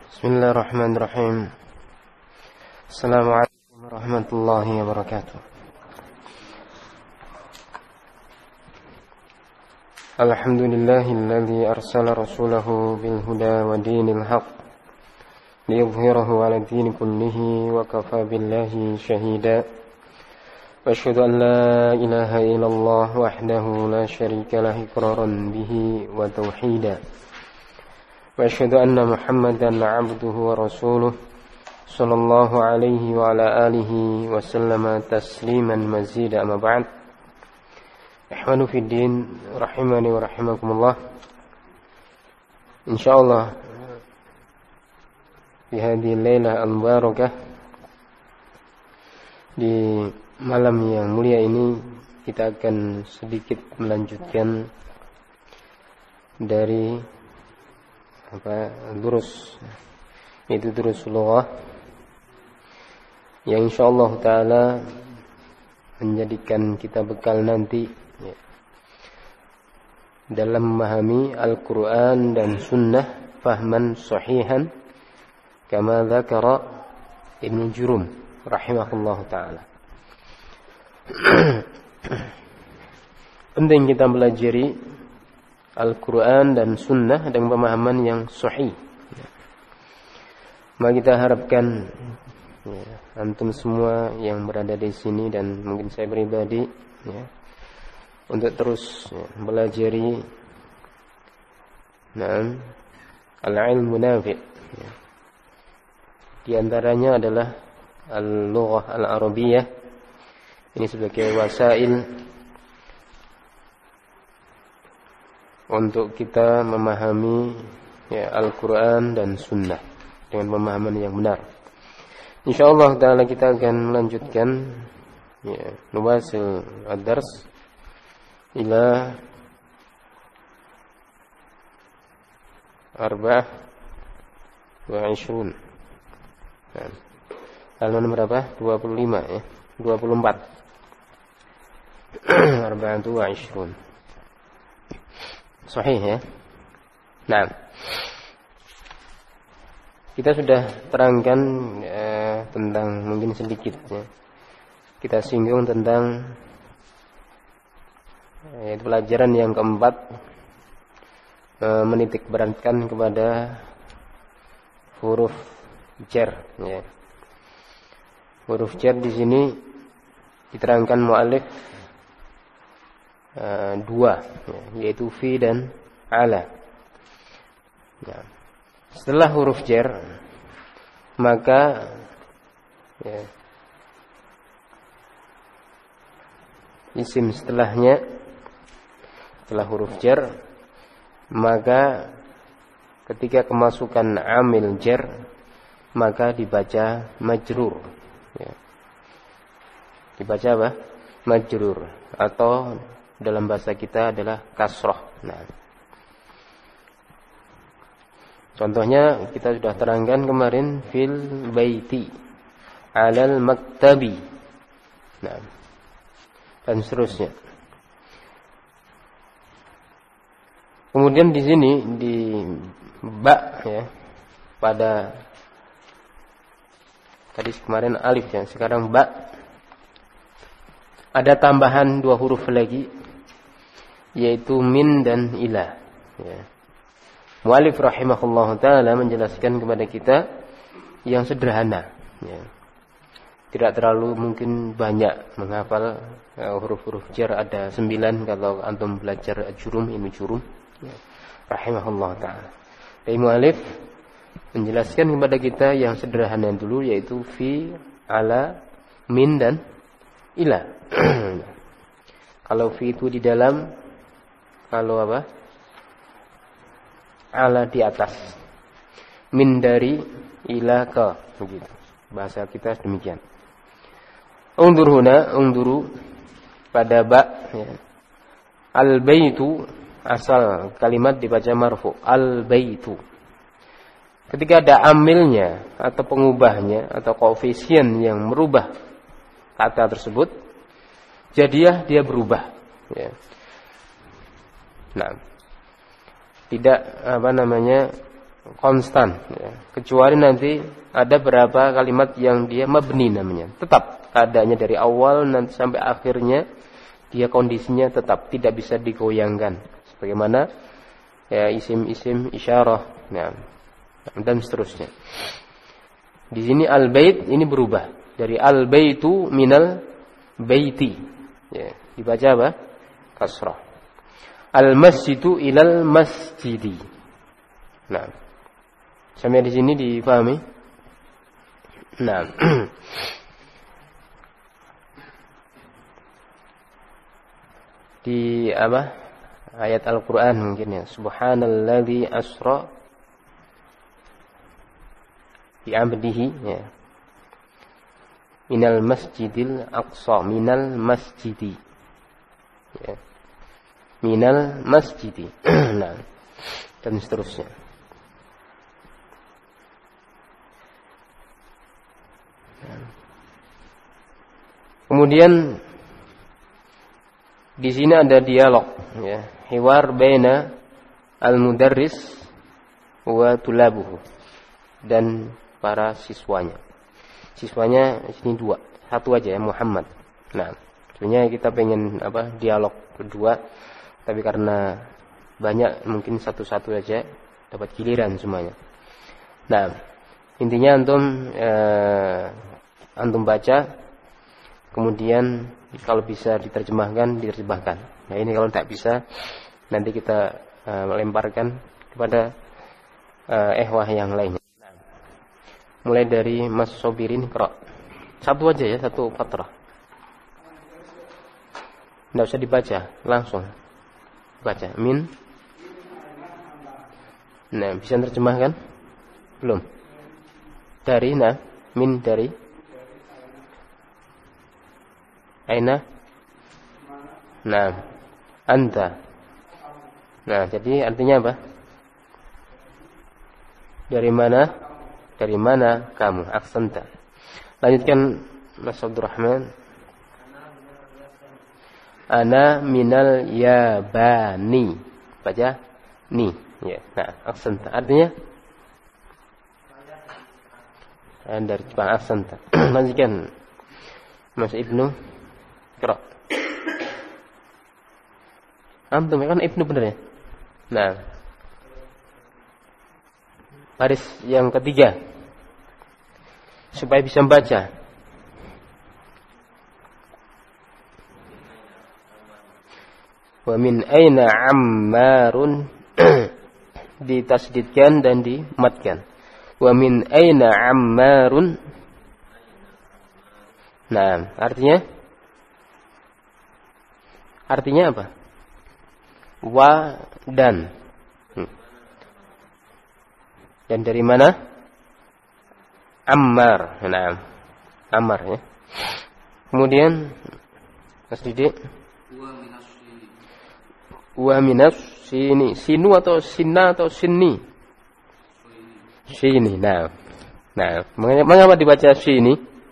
Bismillahirrahmanirrahim. Assalamualaikum warahmatullahi wabarakatuh. Alhamdulillahilladzi arsala rasulahu bil huda wa dinil haqq liyudhhirahu 'ala ad-din kullihi wa kafaa billahi shahida. Wa asyhadu an la ilaha illallah wahdahu la syarika lahu iqraran bihi wa tauhida. Wa asyhadu anna Muhammadan 'abduhu wa rasuluh sallallahu alaihi wa ala alihi wa sallama tasliman mazida. Amma ba'd. Ikhwanu fid din rahimani wa rahimakumullah. Insyaallah di hadhihi lailah al-mubarakah, di malam yang mulia ini kita akan sedikit melanjutkan dari durus, yaitu durus lughah yang insyaallah taala menjadikan kita bekal nanti dalam memahami Al-Quran dan Sunnah fahman sahihan kama dzakara Ibnu Jurum rahimahullah taala. Penting kita pelajari Al-Quran dan Sunnah dengan pemahaman yang sahih. Maka kita harapkan antum semua yang berada di sini dan mungkin saya pribadi untuk terus belajari al-ilmu nafi'. Di antaranya adalah al-lughah al-arabiyyah. Ini sebagai wasail untuk kita memahami Al-Quran dan Sunnah dengan pemahaman yang benar. InsyaAllah ta'ala kita akan melanjutkan nuwasil ad-dars ila 24. Halaman berapa? 25 ya. 24. 24. Sahih ya. Nah, kita sudah terangkan tentang mungkin sedikit ya. Kita singgung tentang pelajaran yang keempat, menitik beratkan kepada huruf jar ya. Huruf jar di sini diterangkan mu'allif dua, yaitu fi dan ala. Setelah huruf jar, maka isim setelahnya, setelah huruf jar, maka ketika kemasukan amil jar, maka dibaca majrur. Dibaca apa? Majrur, atau dalam bahasa kita adalah kasroh. Nah, contohnya kita sudah terangkan kemarin, fil baiti, alal maktabi, nah, dan seterusnya. Kemudian di sini di ba ya, pada tadi kemarin alif ya, sekarang ba, ada tambahan dua huruf lagi, yaitu min dan ila ya. Mu'allif rahimahullah ta'ala menjelaskan kepada kita yang sederhana ya. Tidak terlalu mungkin banyak menghafal huruf-huruf jar, ada 9 kalau antum belajar jurum, ilmu jurum ya. Rahimahullah ta'ala. Jadi mu'allif menjelaskan kepada kita yang sederhana dulu, yaitu fi, ala, min dan ila. Kalau fi itu di dalam, kalau apa? Ala di atas, min dari, ila ke, begitu. Bahasa kita demikian. Unduru pada ba ya. Al baitu, asal kalimat dibaca marfu, al baitu. Ketika ada amilnya atau pengubahnya atau koefisien yang merubah kata tersebut, jadinya dia berubah ya. Nah, tidak konstan, ya. Kecuali nanti ada beberapa kalimat yang dia mabni namanya, tetap keadaannya dari awal nanti sampai akhirnya dia kondisinya tetap tidak bisa digoyangkan, sebagaimana ya isim-isim isyarah, ya, dan seterusnya. Di sini al-bait ini berubah dari al-baitu minal baiti, ya, dibaca apa? Kasrah. Al-masjidu ilal masjidi. Nah, sampai di sini dipahami? Nah, di apa? Ayat Al-Qur'an mungkin ya. Subhanalladzi asra bi 'abdihi, ya. Minal masjidil aqsa, minal masjidi. Ya. Minal masjidi. Nah, dan seterusnya. Kemudian di sini ada dialog, ya, hiwar baina al-mudarris wa tulabuhu, dan para siswanya. Siswanya di sini dua, satu aja ya, Muhammad. Nah, sebenarnya kita pengen apa? Dialog kedua, tapi karena banyak mungkin satu-satu aja dapat giliran semuanya. Nah, intinya antum baca, kemudian kalau bisa diterjemahkan. Nah, ini kalau tidak bisa nanti kita melemparkan kepada ehwah yang lainnya. Nah, mulai dari Mas Sobirin, Qira. Satu aja ya, satu fatrah. Tidak usah dibaca, langsung baca. Min. Nah, bisa terjemahkan? Belum. Dari, nah, min dari. Aina. Nah, anta. Nah, jadi artinya apa? Dari mana? Dari mana kamu? Aksanta. Lanjutkan Mas Abdurrahman. Ana minal yabani. Baca ni. Ya. Nah, aksanta. Artinya dari Jepang, aksanta. Lanjutkan Mas Ibnu. Qira. Antum kan Ibnu benar ya? Nah, baris yang ketiga supaya bisa membaca. Wa min aina ammarun ditasdidkan dan dimatkan. Wa min aina ammarun. Nah, artinya apa? Wa dan. Dan dari mana? Ammar. Nah, Ammar ya. Kemudian Mas Didik. Wa minas sini. Sinu atau sinna atau sinni? Sini. Nah, mengapa dibaca sini?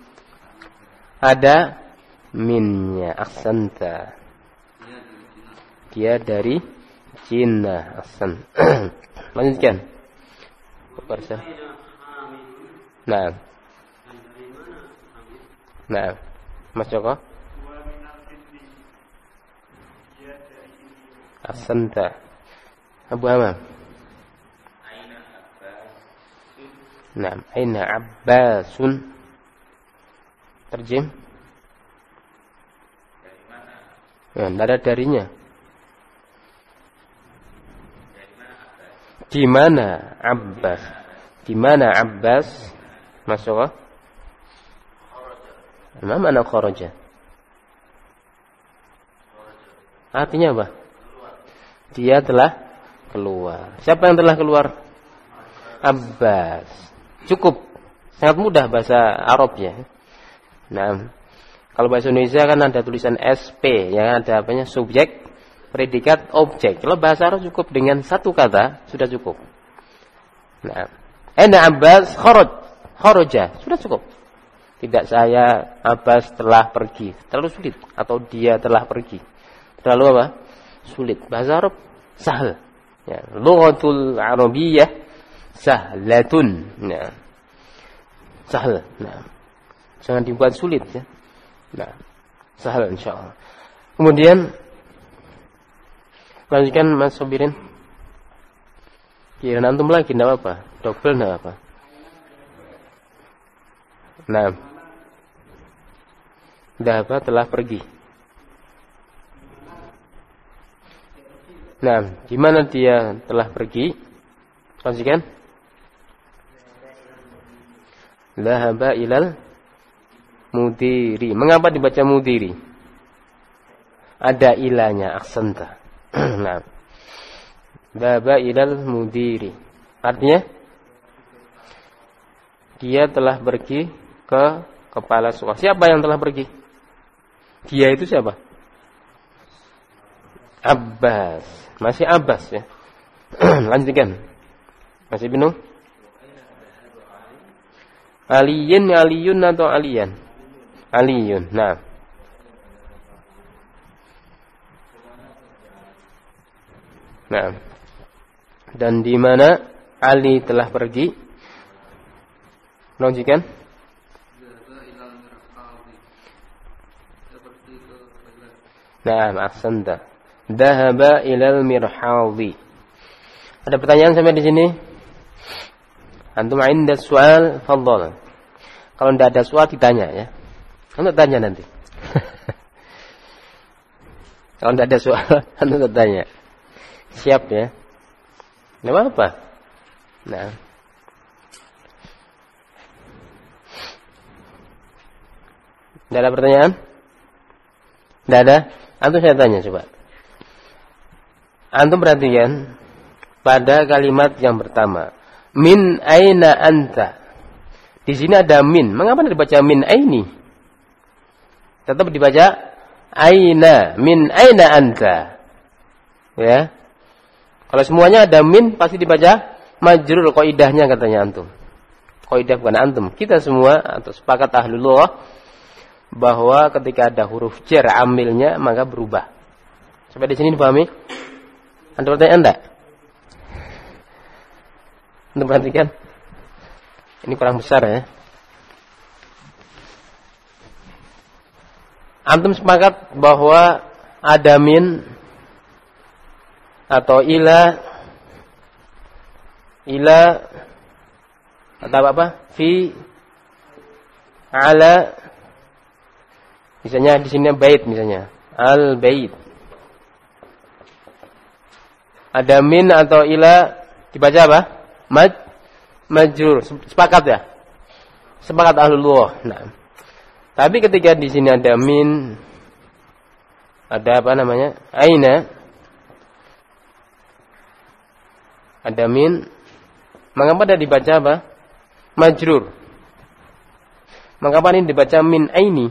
Ada minnya, aksanta. Dia dari Cina, aksan. Lanjutkan. Barusan. Nah, Mas Joko. Aksanta. Abu Hamam. Nah, aina Abbasun. Terjem. Nah, tidak ada darinya. Di mana Abbas? Di mana Abbas? Masuk? Mana kharaja? Artinya apa? Dia telah keluar. Siapa yang telah keluar? Abbas. Cukup. Sangat mudah bahasa Arab ya. Nah, kalau bahasa Indonesia kan ada tulisan SP, yang ada apanya? Subjek, predikat, objek. Kalau bahasa Arab cukup dengan satu kata sudah cukup. Nah, Aina Abbas kharaja, sudah cukup. Tidak saya Abbas telah pergi, terlalu sulit, atau dia telah pergi, terlalu apa? Sulit. Bahasa Arab sahal. Ya, lughatul Arabiyyah Sahlatun. Nah. Sahl. Nah. Jangan dibuat sulit ya. Nah. Sahl insyaallah. Kemudian lanjutkan Mas Sobirin. Kira antum lagi enggak apa-apa. Double enggak apa. Nah. Dhahaba telah pergi. Nah, gimana dia telah pergi? Lanjutkan. Dhahaba ilal mudiri. Mengapa dibaca mudiri? Ada ilahnya, aksenta. Nah. Dhahaba ilal mudiri. Artinya dia telah pergi ke kepala sekolah. Siapa yang telah pergi? Dia itu siapa? Abbas. Masih Abbas ya. Lanjutkan. Masih bingung? Aliyun atau Aliyan? Aliyun. Nah. Nah. Dan di mana Ali telah pergi? Lanjutkan. Nah, ahsanta. Dhahaba ilal mirhadi. Ada pertanyaan sampai di sini? Antum inda soal, fadhal. Kalau tidak ada soal ditanya ya. Antum tanya nanti. Kalau tidak ada soal, antum tanya. Siap ya? Tidak apa-apa. Nah. Tidak ada pertanyaan? Tidak ada? Antum saya tanya coba. Antum perhatikan pada kalimat yang pertama. Min aina anta. Di sini ada min. Mengapa dibaca min aini? Tetap dibaca aina. Min aina anta. Ya. Kalau semuanya ada min pasti dibaca majrur qaidahnya katanya antum. Qaidah bukan antum. Kita semua atau sepakat ahlullah bahwa ketika ada huruf jar amilnya maka berubah. Sampai di sini dipahami? Anda pertanyaan enggak? Anda perhatikan? Ini kurang besar ya. Antum sepakat bahwa ada min atau ila atau apa? Fi ala. Misalnya di sini bait misalnya. Al bait. Ada min atau ila dibaca apa? Majrur. Sepakat ya? Sepakat ahlullah. Nah. Tapi ketika di sini ada min, ada apa namanya? Aina. Ada min. Mengapa dia dibaca apa? Majrur. Mengapa ini dibaca min aini?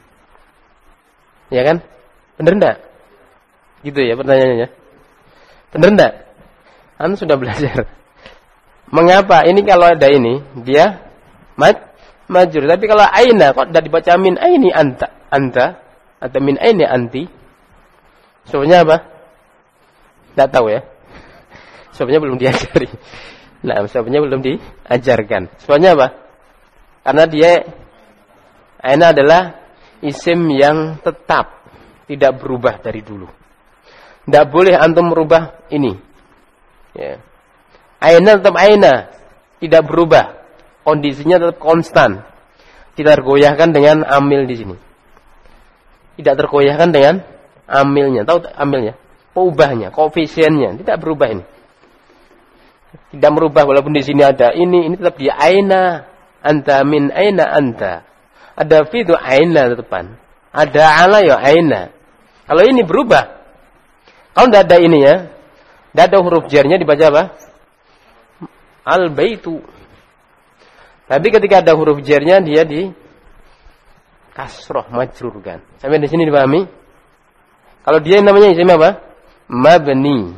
Ya kan? Benar enggak? Gitu ya pertanyaannya. Benar enggak? Anda sudah belajar. Mengapa? Ini kalau ada ini, dia majrur. Tapi kalau aina, kok tidak dibaca min aini anta atau min aini anti? Sebabnya apa? Tidak tahu ya. Sebabnya belum diajari. Nah, sebabnya belum diajarkan. Sebabnya apa? Karena dia aina adalah isim yang tetap, tidak berubah dari dulu. Tidak boleh antum merubah ini. Ya. Aina tetap aina, tidak berubah. Kondisinya tetap konstan. Tidak tergoyahkan dengan amil di sini. Tidak tergoyahkan dengan amilnya. Tahu amilnya? Peubahnya, koefisiennya tidak berubah ini. Tidak merubah walaupun di sini ada ini tetap di aina anta min aina anta. Ada fi itu aina depan. Ada ala ya aina. Kalau ini berubah. Kalau tidak ada ini ya. Tidak ada huruf jarnya dibaca apa? Al baitu. Tapi ketika ada huruf jarnya dia di kasroh majrur kan. Sampai di sini dipahami? Kalau dia namanya isim apa? Mabni.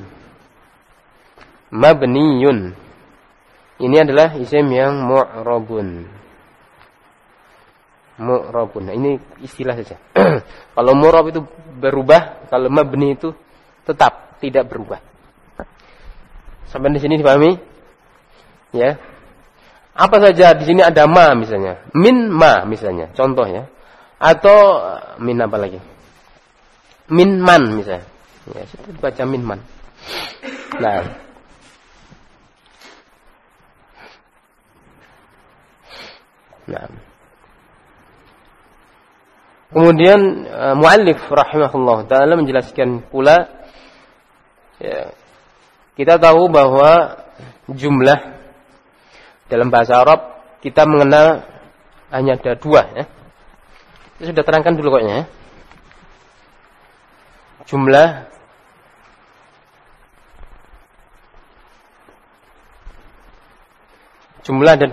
Mabniyun. Ini adalah isim yang mu'rabun. Mu'rabun. Nah, ini istilah saja. Kalau mu'rab itu berubah, kalau mabni itu tetap tidak berubah. Sampai di sini dipahami? Ya. Apa saja di sini ada ma misalnya. Min ma misalnya, contoh ya. Atau min apa lagi? Min man misalnya. Ya, kita baca min man. Nah. Nah. Kemudian muallif rahimahullah taala menjelaskan pula ya, kita tahu bahwa jumlah dalam bahasa Arab kita mengenal hanya ada 2 ya. Kita sudah terangkan dulu koknya ya. Jumlah ada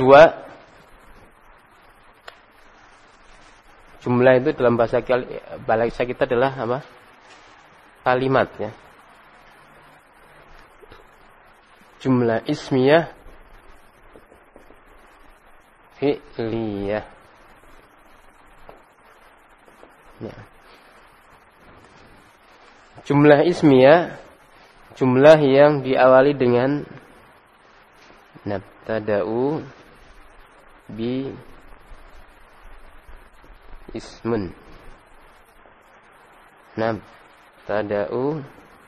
2. Jumlah itu dalam bahasa kita adalah apa? Kalimat ya. Jumlah ismiyah, fi'liyah. Ya. Jumlah ismiyah, jumlah yang diawali dengan nabtada'u bi ismun. Nabtada'u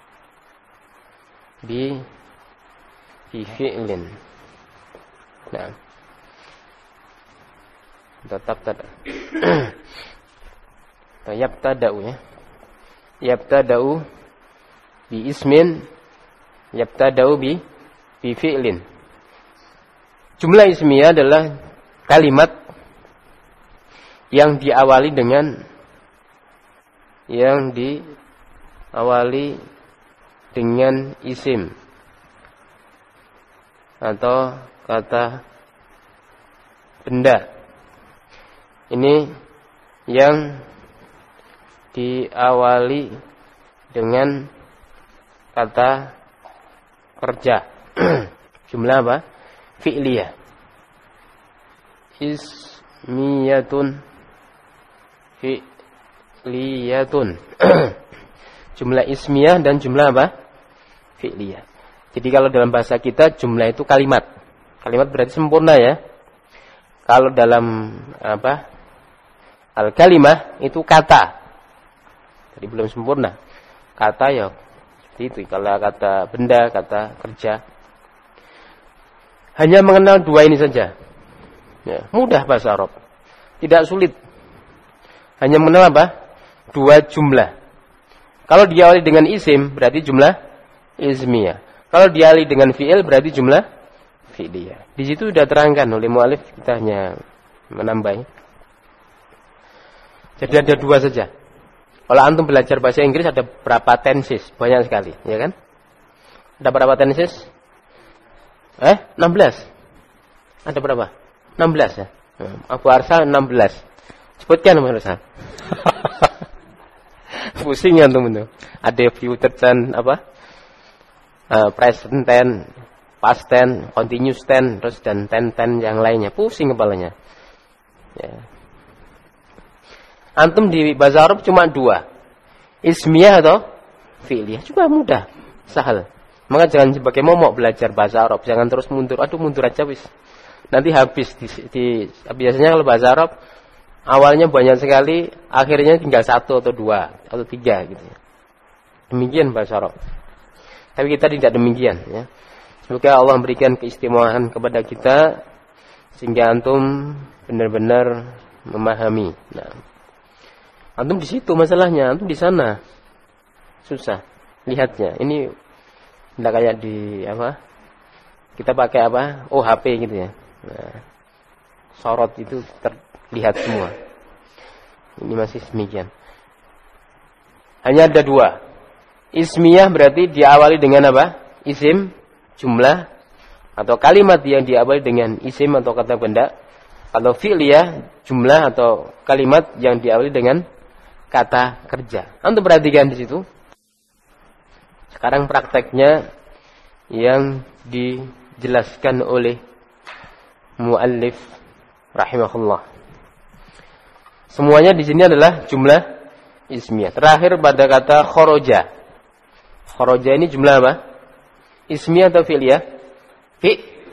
bi fi'lin. Nah. Tetap yabtada'u ya. Yabtada'u bi ismin, yabtada'u bi fi'lin. Jumlah ismiyah adalah kalimat yang diawali dengan isim atau kata benda. Ini yang diawali dengan kata kerja. Jumlah apa? Fi'liyah. Ismiyatun, fi'liyatun. Jumlah ismiyah dan jumlah apa? Fi'liyah. Jadi kalau dalam bahasa kita jumlah itu kalimat. Kalimat berarti sempurna ya. Kalau dalam apa? Al-kalimah itu kata. Jadi belum sempurna. Kata ya seperti itu. Kalau kata benda, kata kerja. Hanya mengenal 2 ini saja. Ya, mudah bahasa Arab. Tidak sulit. Hanya mengenal apa? 2 jumlah. Kalau diawali dengan isim berarti jumlah ismiyah. Kalau diawali dengan fi'il berarti jumlah fi'liyah. Di situ sudah terangkan oleh mu'alif, kita hanya menambah. Jadi ada 2 saja. Kalau antum belajar bahasa Inggris ada berapa tenses? Banyak sekali, ya kan? Ada berapa tenses? 16. Ada berapa? 16 ya. Abu Arsa 16. Sebutkan Abu Arsa. Pusing antum itu. Ada future tense apa? Present tense, past tense, continuous tense, terus dan tense yang lainnya. Pusing kepalanya. Ya. Antum di bahasa Arab cuma 2. Ismiyah atau fi'liyah. Cuma mudah, sahal. Maka jangan sebagai momok belajar bahasa Arab. Jangan terus mundur. Aduh mundur aja wis. Nanti habis. Biasanya kalau bahasa Arab awalnya banyak sekali, akhirnya tinggal 1 atau 2 atau 3 gitu ya. Demikian bahasa Arab. Tapi kita tidak demikian ya. Semoga Allah memberikan keistimewaan kepada kita sehingga antum benar-benar memahami. Nah, antum di situ masalahnya, antum di sana. Susah lihatnya. Ini tidak kayak di apa? Kita pakai apa? Oh, HP gitu ya. Nah, sorot itu terlihat semua. Ini masih demikian. Hanya ada 2. Ismiyah berarti diawali dengan apa? Isim, jumlah atau kalimat yang diawali dengan isim atau kata benda. Kalau fi'liyah, jumlah atau kalimat yang diawali dengan kata kerja. Antum perhatikan di situ. Sekarang prakteknya yang dijelaskan oleh muallif rahimahullah. Semuanya di sini adalah jumlah ismiyah. Terakhir pada kata khoroja. Khoroja ini jumlah apa? Ismiyah atau fi'liyah?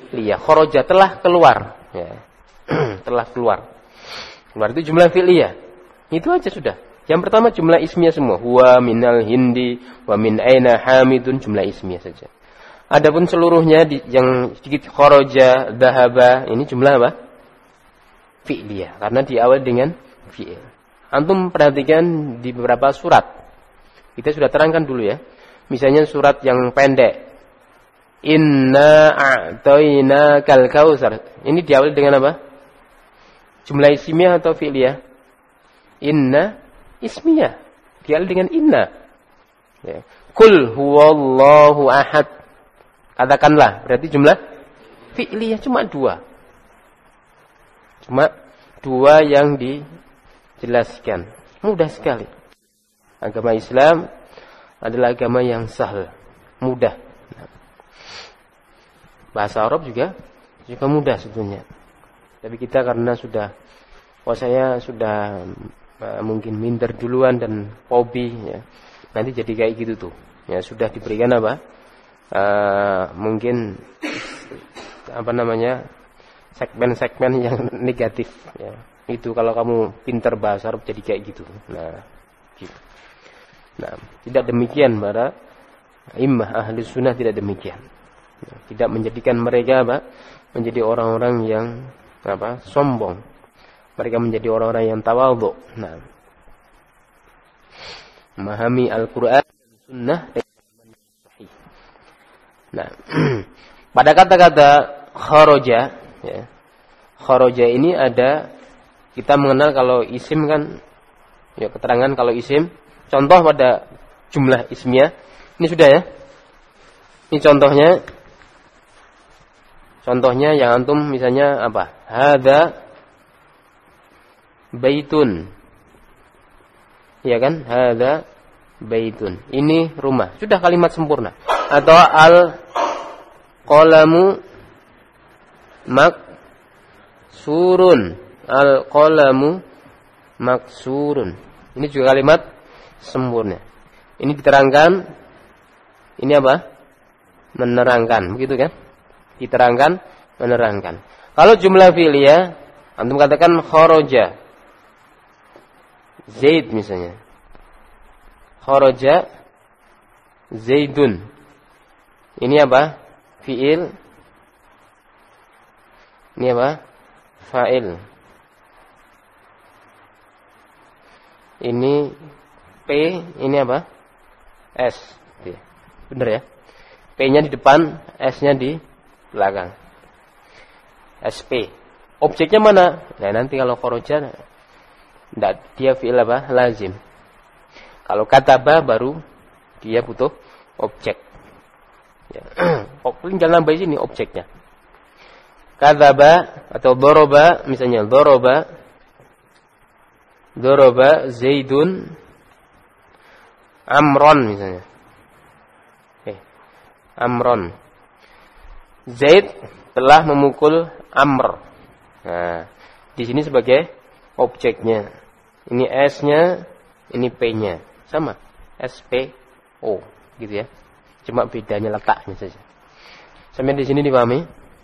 fi'liyah. Kharaja telah keluar, ya. Telah keluar. Keluar itu jumlah fi'liyah. Itu aja sudah. Yang pertama jumlah ismiyah semua. Huwa minal hindi wa min aina hamidun, jumlah ismiyah saja. Adapun seluruhnya yang sedikit kharaja, dhahaba, ini jumlah apa? Fi'liyah, karena diawali dengan fi'il. Antum perhatikan di beberapa surat. Kita sudah terangkan dulu ya. Misalnya surat yang pendek. Inna a'tainakal kautsar. Ini diawali dengan apa? Jumlah ismiyah atau fi'liyah? Inna ismiyah. Diawali dengan inna. Ya. Qul huwallahu ahad. Katakanlah, berarti jumlah fi'liyah cuma 2. Cuma 2 yang dijelaskan. Mudah sekali. Agama Islam adalah agama yang sahal, mudah. Bahasa Arab juga mudah sebetulnya. Tapi kita karena sudah, saya sudah mungkin minder duluan dan hobi, ya. Nanti jadi kayak gitu tuh. Ya sudah diberikan apa? Mungkin segmen-segmen yang negatif. Ya. Itu kalau kamu pintar bahasa Arab jadi kayak gitu. Nah, gitu. Nah, tidak demikian para imam ahli sunnah, tidak demikian. Tidak menjadikan mereka menjadi orang-orang yang sombong. Mereka menjadi orang-orang yang tawadhu. Nah, memahami Al-Qur'an dan sunnah. Nah, pada kata-kata kharaja, ya. Kharaja ini ada, kita mengenal kalau isim kan, ya keterangan kalau isim. Contoh pada jumlah ismiyah. Ini sudah ya. Ini contohnya. Contohnya yang antum misalnya apa? Hadza baitun. Ya kan? Hadza baitun. Ini rumah. Sudah kalimat sempurna. Atau al qalamu maksurun. Al qalamu maksurun. Ini juga kalimat sempurna. Ini diterangkan. Ini apa? Menerangkan, begitu kan? Diterangkan, menerangkan. Kalau jumlah fi'liyah, antum katakan kharaja Zaid misalnya. Kharaja Zaidun. Ini apa? Fi'il. Ini apa? Fa'il. Ini P, ini apa? S. Benar ya? P-nya di depan, S-nya di belakang. SP. Objeknya mana? Nah, nanti kalau kharaja dia fi'il apa? Lazim. Kalau kataba baru dia butuh objek. Ya. Jangan nambah sini objeknya. Kataba atau doroba, misalnya doroba Zaidun Amron misalnya. Amron. Zaid telah memukul Amr. Nah, di sini sebagai objeknya. Ini S-nya, ini P-nya. Sama. S-P-O gitu ya. Cuma bedanya letaknya saja. Sampai di sini dipahami?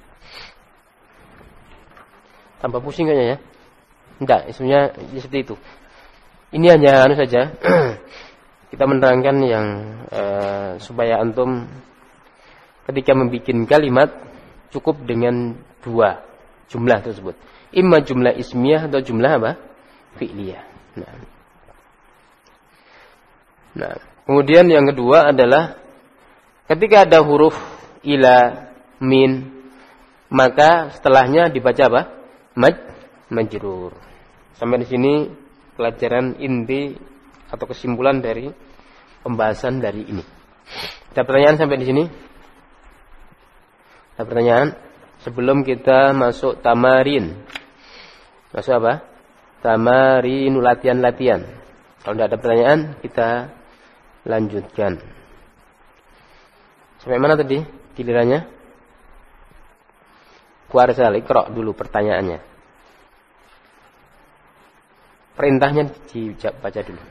Tambah pusing kayaknya ya. Enggak, sebenarnya seperti itu. Ini hanya saja. Kita menerangkan yang supaya antum ketika membuat kalimat cukup dengan 2 jumlah tersebut. Imma jumlah ismiyah atau jumlah apa? Fi'liyah. Nah, kemudian yang kedua adalah ketika ada huruf ila, min, maka setelahnya dibaca apa? Majrur. Sampai di sini pelajaran inti atau kesimpulan dari pembahasan dari ini. Ada pertanyaan sampai di sini? Ada pertanyaan? Sebelum kita masuk tamarin. Masuk apa? Tamarin, latihan-latihan. Kalau tidak ada pertanyaan, kita lanjutkan. Sampai mana tadi gilirannya? Kuarsal, iqra dulu pertanyaannya. Perintahnya dibaca dulu.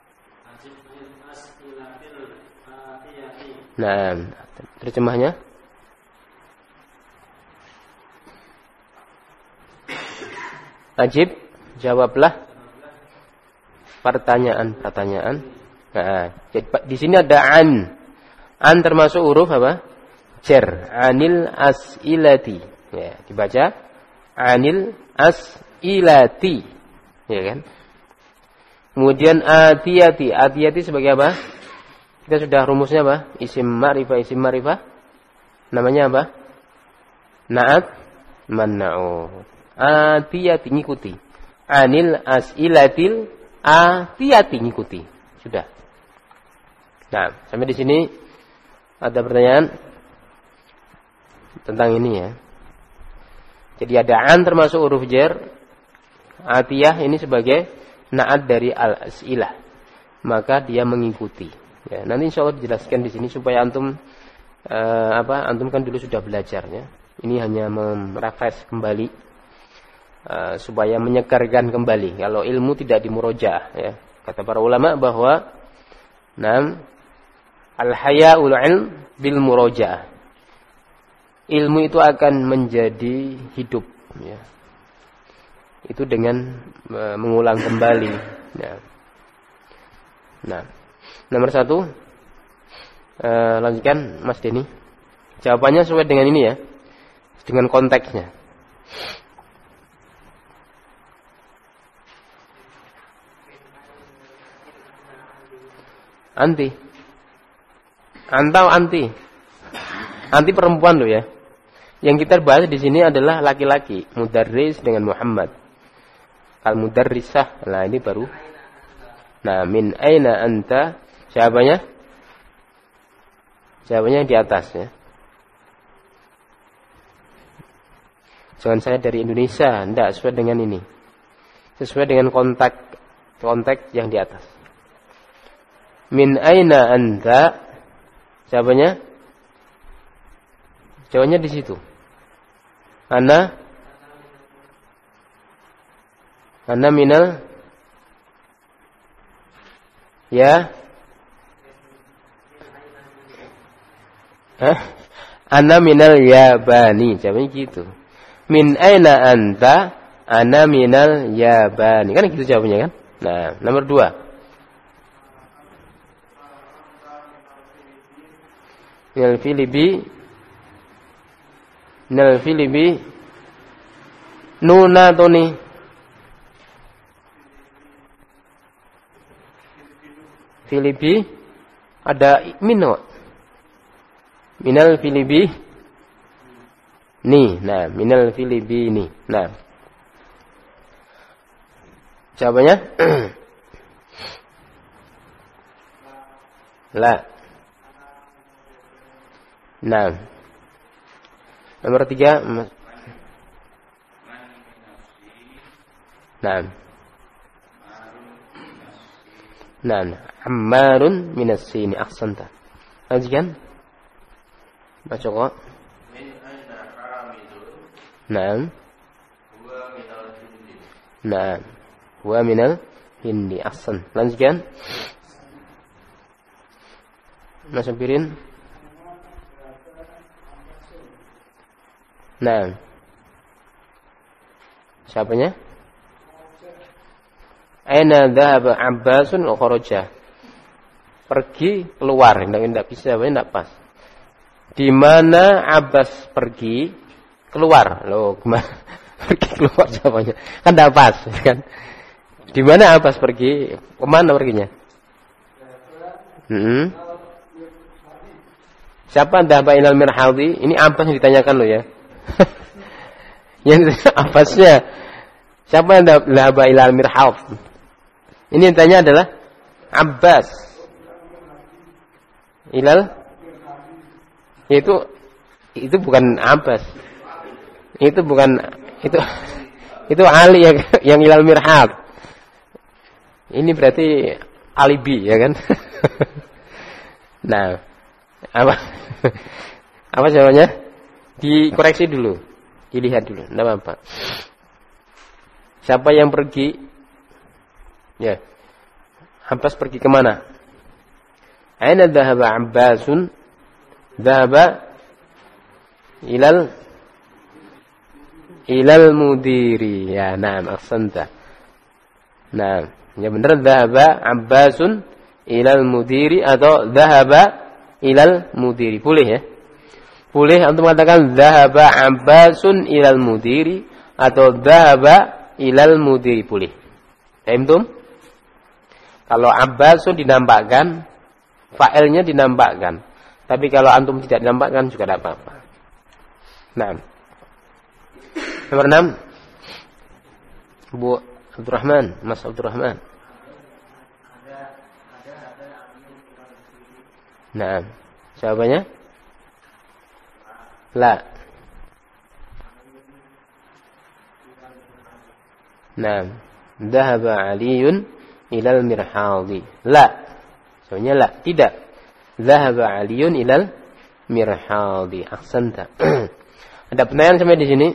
Nah, terjemahnya? Ajib, jawablah pertanyaan. Nah, di sini ada an. An termasuk huruf apa? Jar. Anil as'ilati. Ya, dibaca anil as'ilati. Ya kan? Kemudian atiyati. Atiyati sebagai apa? Kita sudah rumusnya apa? Isim ma'rifah. Namanya apa? Na'at manna'u. Atiyati ngikuti. Anil as'ilatil atiyati ngikuti. Sudah. Nah, sampai di sini ada pertanyaan tentang ini ya. Jadi ada an termasuk huruf jar. Atiyah ini sebagai na'at dari al-as'ilah. Maka dia mengikuti. Ya, nanti insyaallah dijelaskan di sini supaya antum antum kan dulu sudah belajar ya. Ini hanya merefresh kembali supaya menyegarkan kembali. Kalau ilmu tidak dimurojaah ya. Kata para ulama bahwa al-haya'ul ilm bil murojaah. Ilmu itu akan menjadi hidup ya. Itu dengan mengulang kembali ya. Nah, nomor 1 lanjutkan Mas Denny. Jawabannya sesuai dengan ini ya. Dengan konteksnya. Anti. Antau anti. Anti perempuan loh ya. Yang kita bahas di sini adalah laki-laki, mudarris dengan Muhammad. Al-mudarrisah. Nah, ini baru. Nah, min aina anta? Jawabannya? Jawabannya di atas ya. Jangan saya dari Indonesia, tidak sesuai dengan ini. Sesuai dengan konteks yang di atas. Min aina anta? Jawabannya? Jawabannya di situ. Ana minal ya. Ana minal yabani. Jawabannya gitu. Min aina anta? Ana minal yabani. Kan gitu jawabannya kan? Nah, nomor 2. Minal Filibi Nuna Toni. Filibi ada mino. Minal Filibi ni. Nah, minal Filibi ni. Nah. Jawabannya? La. Nah. Nomor 3. Nah. Ammarun minas sini ahsanta. Lanjutkan. Baca kok. Naam. Huwa minal hindi. Ahsan. Lanjutkan. Mas Sabirin. Nah. Siapanya? Aina dhahaba Abbasun wa kharaja. Pergi keluar, enggak bisa, enggak pas. Di mana Abbas pergi keluar? Loh, gimana? Pergi keluar jawabannya. Kan enggak pas, kan? Di mana Abbas pergi? Kemana perginya? Siapa dhahaba ilal mirhadi? Ini Abbas yang ditanyakan loh ya. Yang Abbasnya. Siapa yang dhahaba ilal mirhad? Ini yang tanya adalah Abbas. Ilal itu bukan Abbas. Itu Ali yang ilal mirhad. Ini berarti alibi ya kan? Nah, apa jawabannya? Dikoreksi dulu, dilihat dulu, enggak apa-apa. Siapa yang pergi? Ya. Abbas pergi ke mana? Aina dhahaba Abbasun? Dhahaba ilal ilal mudiri. Ya, na'am, ahsanta. Nah, ya benar, dhahaba Abbasun ilal mudiri atau dhahaba ilal mudiri. Boleh ya? Boleh antum mengatakan dhahaba Abbasun ilal mudiri atau dhahaba ilal mudiri. Boleh. Paham? Kalau Abbasun dinampakkan, fa'ilnya dinampakkan. Tapi kalau antum tidak dinampakkan juga tidak apa-apa. Nah. Nomor 6. Bu Abdurrahman, Mas Abdurrahman. Nah, jawabannya? La. Nah, dhahaba Aliyun ilal mirhadi. La. Jawabannya la, tidak. Dhahaba Aliyun ilal mirhadi. Ahsanta. Ada pertanyaan sampai di sini?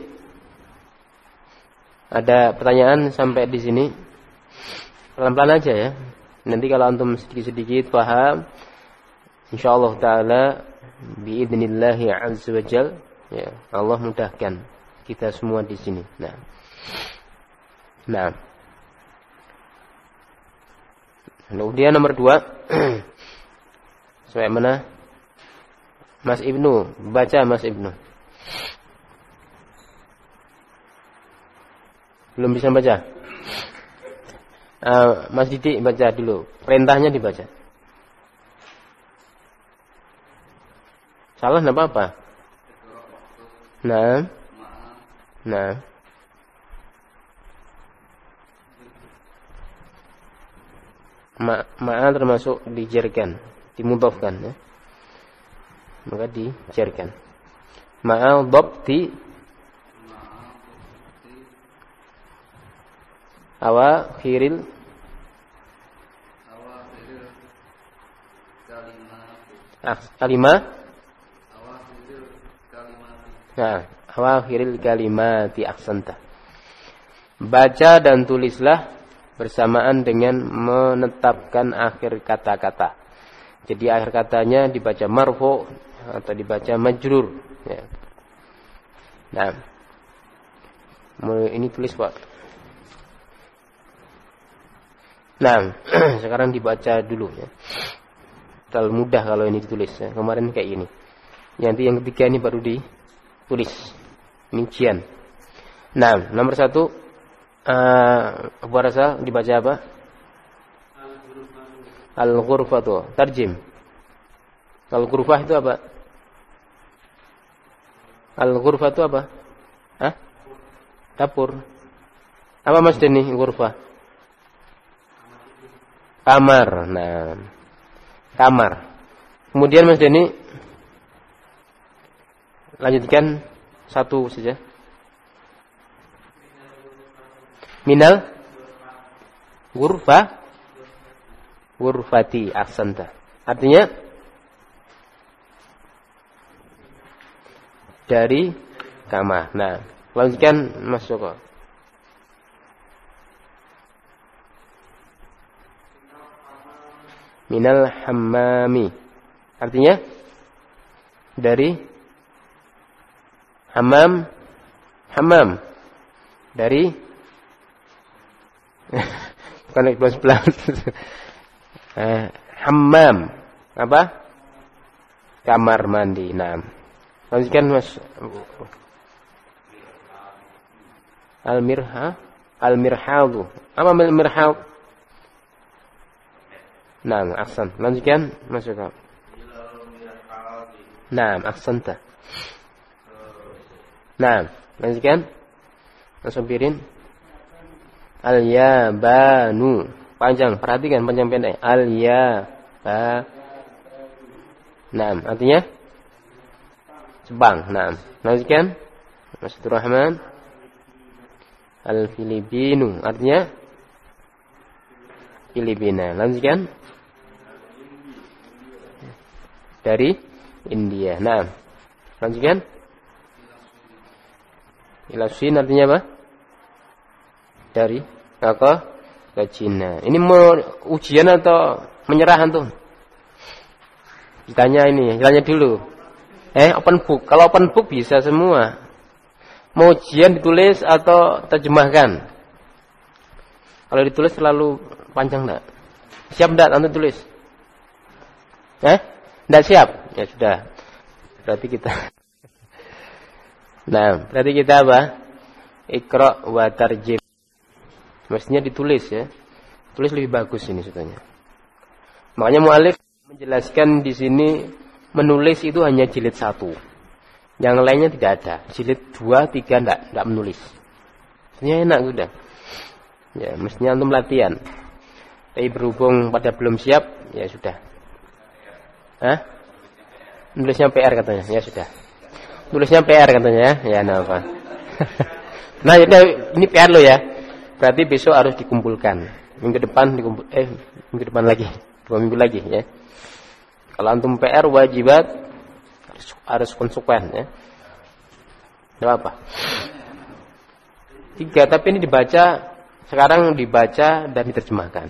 Ada pertanyaan sampai di sini? Pelan-pelan aja ya. Nanti kalau antum sedikit-sedikit paham, insyaallah taala biidznillah azza wajal, ya, Allah mudahkan kita semua di sini. Nah. Nah. Kemudian nomor 2. Sampai mana? Mas Ibnu, baca Mas Ibnu. Belum bisa baca? Mas Didik baca dulu. Perintahnya dibaca. Salah enggak apa-apa. Nah. Nah. Ma'a termasuk dijarkan, dimudhafkan ya. Maka dijarkan. Ma'a dhabti awakhiril kalimah. Nah, awakhiril kalimati ahsanta. Baca dan tulislah bersamaan dengan menetapkan akhir kata-kata. Jadi akhir katanya dibaca marfu atau dibaca majrur ya. Nah, ini tulis Pak. Nah, sekarang dibaca dulu ya. Terlalu mudah kalau ini ditulis ya. Kemarin kayak ini. Nanti yang ketiga ini baru ditulis. Rincian. Nah, nomor 1 Abu Rasa dibaca apa? Al-ghurfatu. Tarjim. Al-ghurfah itu apa? Al-ghurfatu apa? Hah? Dapur. Apa maksudnya ini ghurfah? Kamar. Nah, kamar. Kemudian Mas Deni lanjutkan 1 saja. Minal ghurfa ghurfati ahsanta. Artinya dari kamar. Nah, lanjutkan Mas Joko. Minal hammami. Artinya dari hammam. Hammam. Dari bukan sebelah. Hammam. Apa? Kamar mandi. Nah. Lanjutkan Mas. Al-mirhadu. Apa al-mirhad? Nah, ahsan. Lanjutkan Mas Joko. Nah, ahsanta. Nah, lanjutkan Mas Sabirin. Al-yabanu. Panjang, perhatikan panjang pendek. Al-yaba. Nah, artinya Jepang. Nah, lanjutkan Mas Abdurrahman. Al-Filipinu. Artinya Filipina. Lanjutkan dari India. Nah, lanjutkan Ilasin artinya apa? Dari ke Cina. Ini mau ujian atau menyerah antum? Ditanya dulu. Open book. Kalau open book bisa semua. Mau ujian ditulis atau terjemahkan? Kalau ditulis terlalu panjang enggak? Siap enggak untuk tulis? Enggak siap? Ya sudah. Berarti kita Nah, berarti kita apa? Iqra wa tarjim. Mestinya ditulis ya. Tulis lebih bagus ini sebetulnya. Makanya mu'alif menjelaskan di sini menulis itu hanya jilid 1. Yang lainnya tidak ada. Jilid 2, 3 enggak menulis. Sebenarnya enak sudah. Ya, mestinya antum latihan. Tapi berhubung pada belum siap, ya sudah. Nulisnya PR katanya. Ya sudah. Nulisnya PR katanya ya. Ya apa? Nah, ini PR lo ya. Berarti besok harus dikumpulkan. Minggu depan minggu depan lagi. 2 minggu lagi ya. Kalau antum PR wajibat harus konsekuen ya. Enggak apa. 3, tapi ini sekarang dibaca dan diterjemahkan.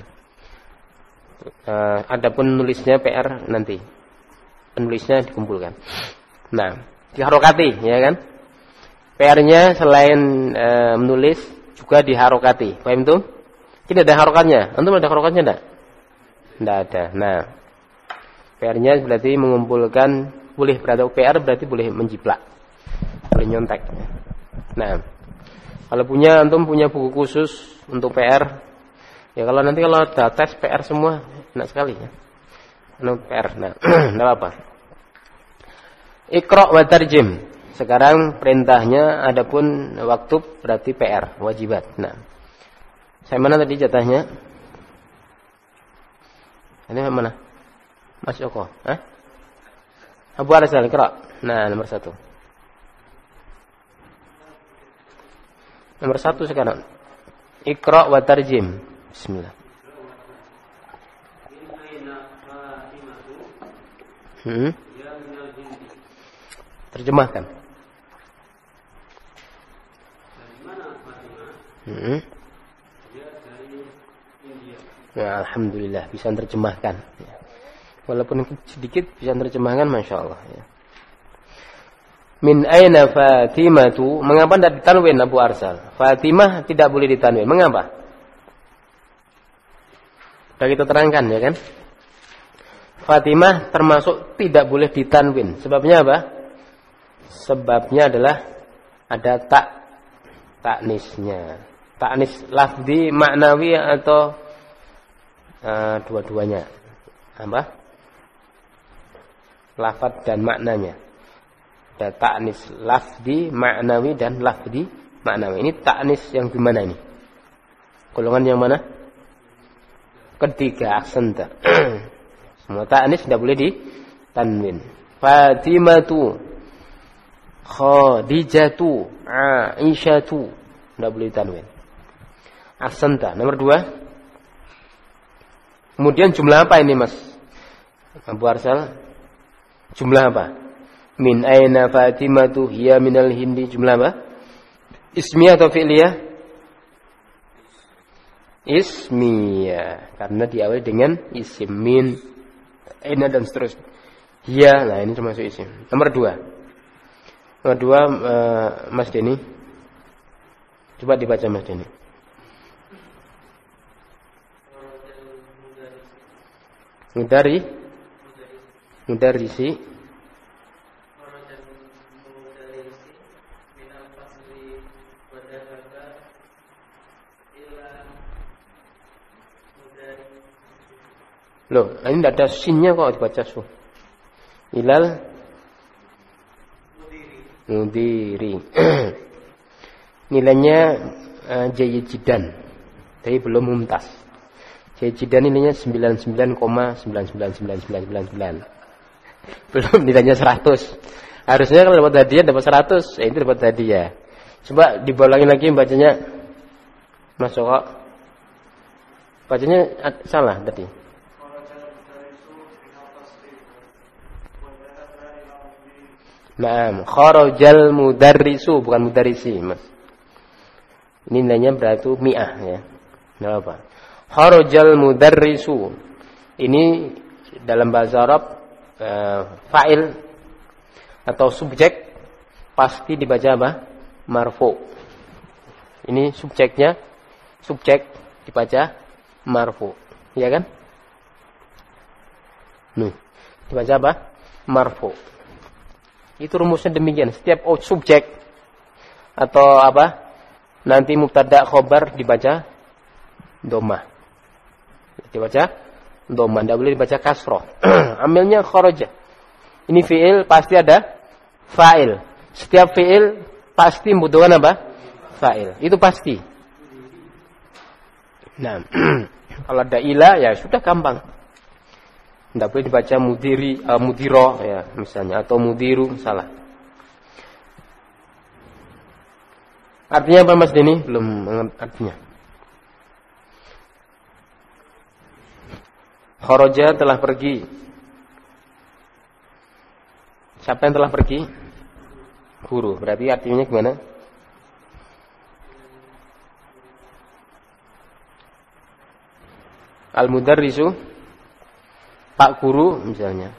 Adapun nulisnya PR nanti. Penulisnya dikumpulkan. Nah, diharokati ya kan? PR-nya selain menulis juga diharokati. Paham tuh? Ini ada harokatnya. Antum ada harokatnya enggak? Enggak ada. Nah, PR-nya berarti mengumpulkan, boleh berarti PR berarti boleh menjiplak. Boleh nyontek. Nah, kalau antum punya buku khusus untuk PR, ya kalau ada tes PR semua enak sekali ya. PR. Nah, enggak apa. Iqra wa tarjim. Sekarang perintahnya adapun waktu berarti PR, wajibat. Nah, saya mana tadi jatahnya? Ini mana? Mas Joko, Abu Arsal, Iqra. Nah, nomor 1. Nomor 1 sekarang. Iqra wa tarjim. Bismillah. Terjemahkan. Ya, alhamdulillah bisa terjemahkan. Walaupun sedikit bisa terjemahkan, masya Allah. Ya. Min aina Fatimatu? Mengapa tidak ditanwin Abu Arsal? Fatimah tidak boleh ditanwin. Mengapa? Sudah kita terangkan ya kan? Fatimah termasuk tidak boleh ditanwin. Sebabnya apa? Sebabnya adalah ada taknisnya. Taknis lafzi maknawi atau dua-duanya. Apa? Lafaz dan maknanya. Ada taknis lafzi maknawi dan lafzi maknawi. Ini taknis yang gimana ini? Golongan yang mana? Ketiga, aksenta. Semua taknis tidak boleh ditanwin. Fatimatu, Khadijatu, Aisyatu, tidak boleh ditanwin. Aksenta. Nomor 2. Kemudian jumlah apa ini Mas Abu Arsal? Jumlah apa? Min aina Fatimatu hiya minal hindi. Jumlah apa? Ismiyah atau fi'liyah? Ismiyah. Karena diawali dengan isim. Min, aina dan seterusnya. Hiya. Nah ini termasuk isim. Nomor 2. Nomor 2 Mas Denny. Coba dibaca Mas Denny. Mudarrisi loh, ini tidak ada sinnya kok dibaca su. Ilal mudiri. Nilainya jayidan, tapi belum mumtaz. Jayidan nilainya 99,999999. Belum nilainya 100. Harusnya kalau dapat hadiah dapat 100, itu dapat hadiah. Coba dibolongin lagi bacanya. Masuk kok. Bacanya salah tadi. Naam, kharajal mudarrisu bukan mudarrisi, Mas. Ini nilainya berarti mi'ah ya. Enggak apa. Kharajal mudarrisu. Ini dalam bahasa Arab fa'il atau subjek pasti dibaca apa? marfu. Ini subjeknya, subjek dibaca marfu, ya kan? Nih, dibaca apa? Marfu. Itu rumusnya demikian. Setiap subjek atau apa? Nanti mubtada khobar dibaca dhammah. Dibaca dhammah, tidak boleh dibaca kasroh. Amilnya kharaja. Ini fi'il pasti ada fa'il. Setiap fi'il pasti membutuhkan apa? Fa'il. Itu pasti. Nah, kalau ada ila ya sudah gampang. Tidak boleh dibaca mudiri, mudiro ya misalnya, atau mudiru, salah. Artinya apa Mas Denny? Belum mengerti artinya. Kharaja telah pergi. Siapa yang telah pergi? Guru. Berarti artinya gimana? Al-mudarrisu, Pak Guru misalnya.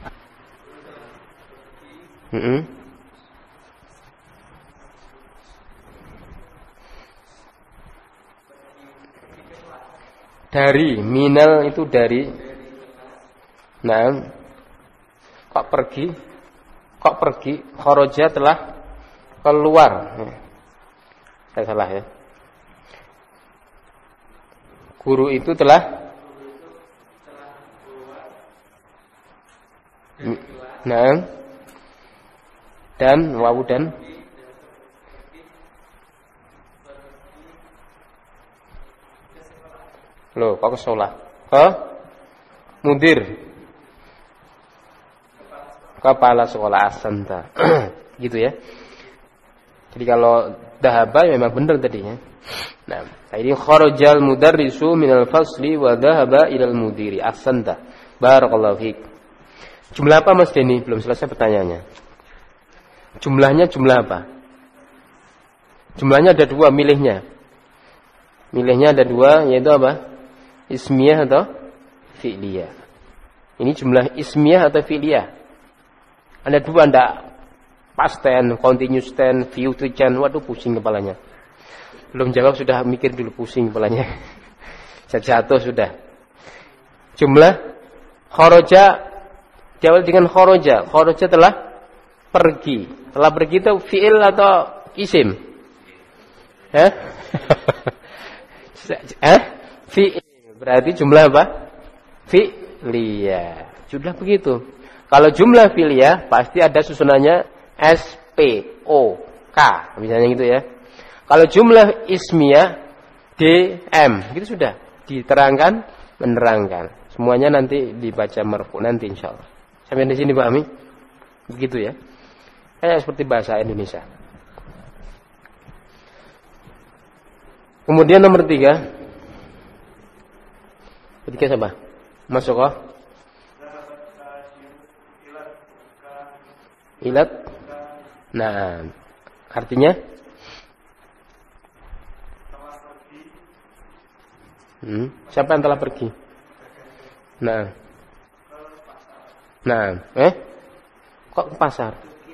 Dari, minal itu dari. Nah, kok pergi? Kharaja telah keluar. Saya salah ya. Guru itu telah. Nah, dan wawu dan loh, kok kesolah? Mudir, kepala sekolah asanta. Gitu ya. Jadi kalau dhahaba ya memang benar tadinya. Nah, ini kharajal mudarrisu minal fasli wa dhahaba ilal mudiri. Ahsanta. Barakallahu fiik. Jumlah apa Mas Denny? Belum selesai pertanyaannya. Jumlahnya jumlah apa? Jumlahnya ada dua, milihnya. Milihnya ada dua, yaitu apa? Ismiyah atau fi'liyah. Ini jumlah ismiyah atau fi'liyah. Ada dua, anda past tense, continuous tense, future tense. Waduh, pusing kepalanya. Belum jawab sudah mikir dulu, pusing kepalanya. Jatuh sudah. Jumlah kharaja diawali dengan kharaja. Kharaja telah pergi. Telah pergi itu fi'il atau isim? Fi'il. Berarti jumlah apa? Fi'liyah. Sudah begitu. Kalau jumlah fi'liyah pasti ada susunannya S-P-O-K. Misalnya gitu ya. Kalau jumlah ismiyah D-M. Gitu sudah. Diterangkan, menerangkan. Semuanya nanti dibaca marfu nanti insyaallah. Sampai di sini pahami? Begitu ya. Kayak seperti bahasa Indonesia. Kemudian nomor 3. Ketiga siapa? Masuk kok? Ilat. Nah, artinya? Siapa yang telah pergi? Nah, kok ke pasar?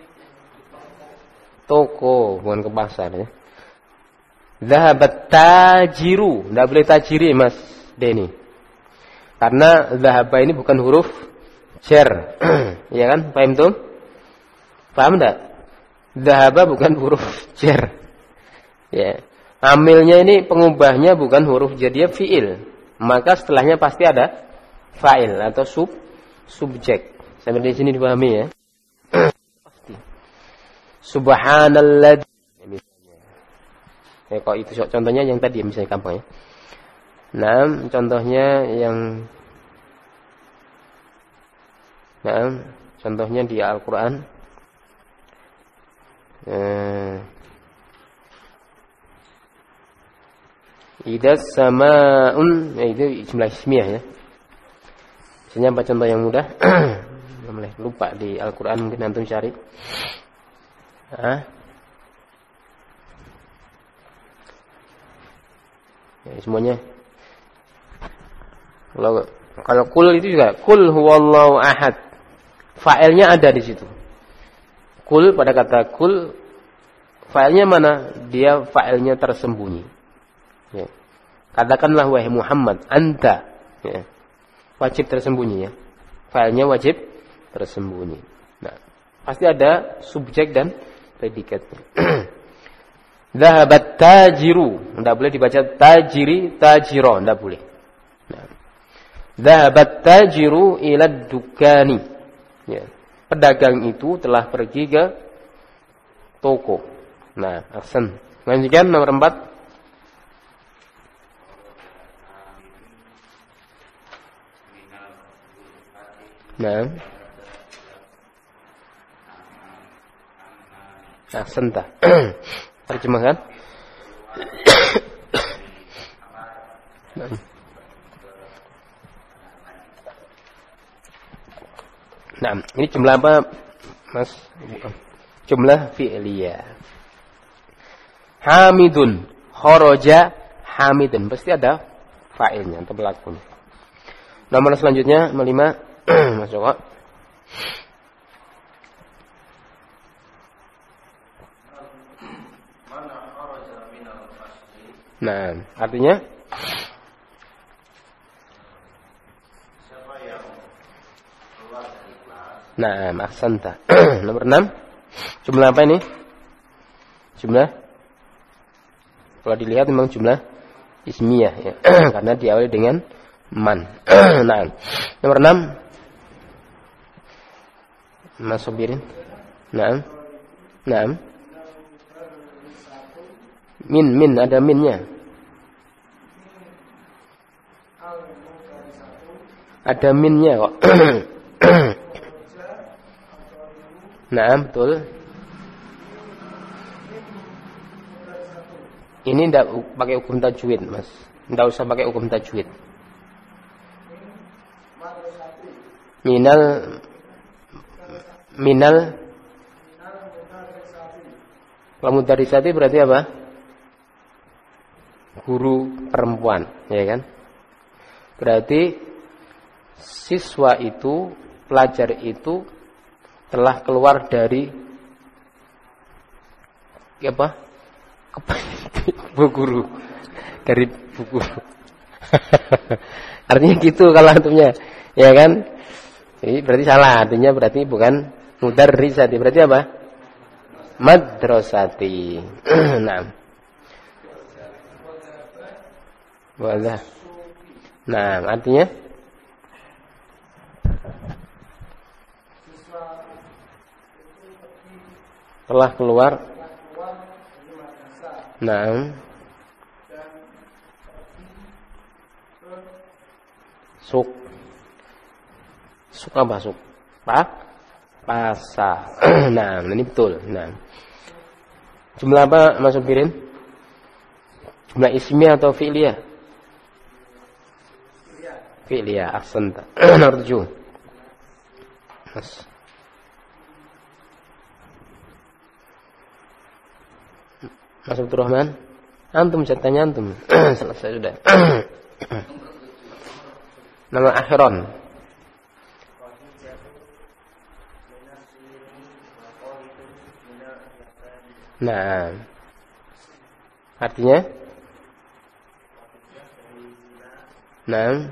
Toko, bukan ke pasar ya. Zahabat tajiru, tidak boleh tajiri Mas Denny. Karena zahaba ini bukan huruf jar, ya kan? Paham tuh? Paham enggak? Zahaba bukan huruf jar. Ya. Amilnya ini pengubahnya bukan huruf jar, dia fiil. Maka setelahnya pasti ada fa'il atau subjek. Sampai di sini dipahami ya. Pasti. Subhanallah. Misalnya. Ya, kok itu contohnya yang tadi misalnya gampang ya. Nah, contohnya di Al-Quran. Idas sama'un, itu jumlah ismiyah ya. Misalnya apa contoh yang mudah? Lupa di Al-Quran, mungkin antum cari. Ya, semuanya. Kalau kul itu juga kul huwallahu ahad. Fa'ilnya ada di situ. Kul pada kata kul fa'ilnya mana? Dia fa'ilnya tersembunyi. Ya. Katakanlah wahai Muhammad, anta. Ya. Wajib tersembunyi ya. Fa'ilnya wajib tersembunyi. Nah, pasti ada subjek dan predikatnya. Dhahabat tajiru, tidak boleh dibaca tajiri, tajiro, tidak boleh. Nah. Dhahabat tajiru ilad dukani. Ya. Pedagang itu telah pergi ke toko. Nah, aksen. Lanjutkan nomor 4. Nah. Aksen tak. Terjemahkan. Nah, ini jumlah apa, Mas? Jumlah fi'liyah. Hamidun, kharaja hamidun. Pasti ada fa'ilnya atau pelakunya. Nomor selanjutnya 5, Mas Joko. Nah, artinya siapa yang keluar dari kelas? Nah, aksanta. Nomor 6. Jumlah apa ini? Jumlah. Kalau dilihat memang jumlah ismiyah ya. Karena diawali dengan man. Nah, nomor 6. Mas Sobirin. Nah. Nah. Min ada minnya. Ada minnya kok. Nah, betul. Ini tidak pakai hukum tajwid, Mas. Tidak usah pakai hukum tajwid. Minal kalau mudarisati berarti apa? Guru perempuan, ya kan? Berarti siswa itu, pelajar itu telah keluar dari apa? Bu guru, dari buku. Artinya gitu kalau antumnya, ya kan? Jadi berarti salah, artinya berarti bukan mudarrisati, berarti apa? Madrasati. Nah. Wala. Nah, artinya telah keluar. Nah. Suk apa suk? Pasar. Nah, ini betul. Nah. Jumlah apa Mas Sobirin? Jumlah ismiyah atau fi'liyah? Fi'liyah, ahsanta. Nomor 7. Mas. Mas Abdurrahman, antum ceritanya antum. Selesai sudah. Nama akhiron. Nah, artinya? Nah,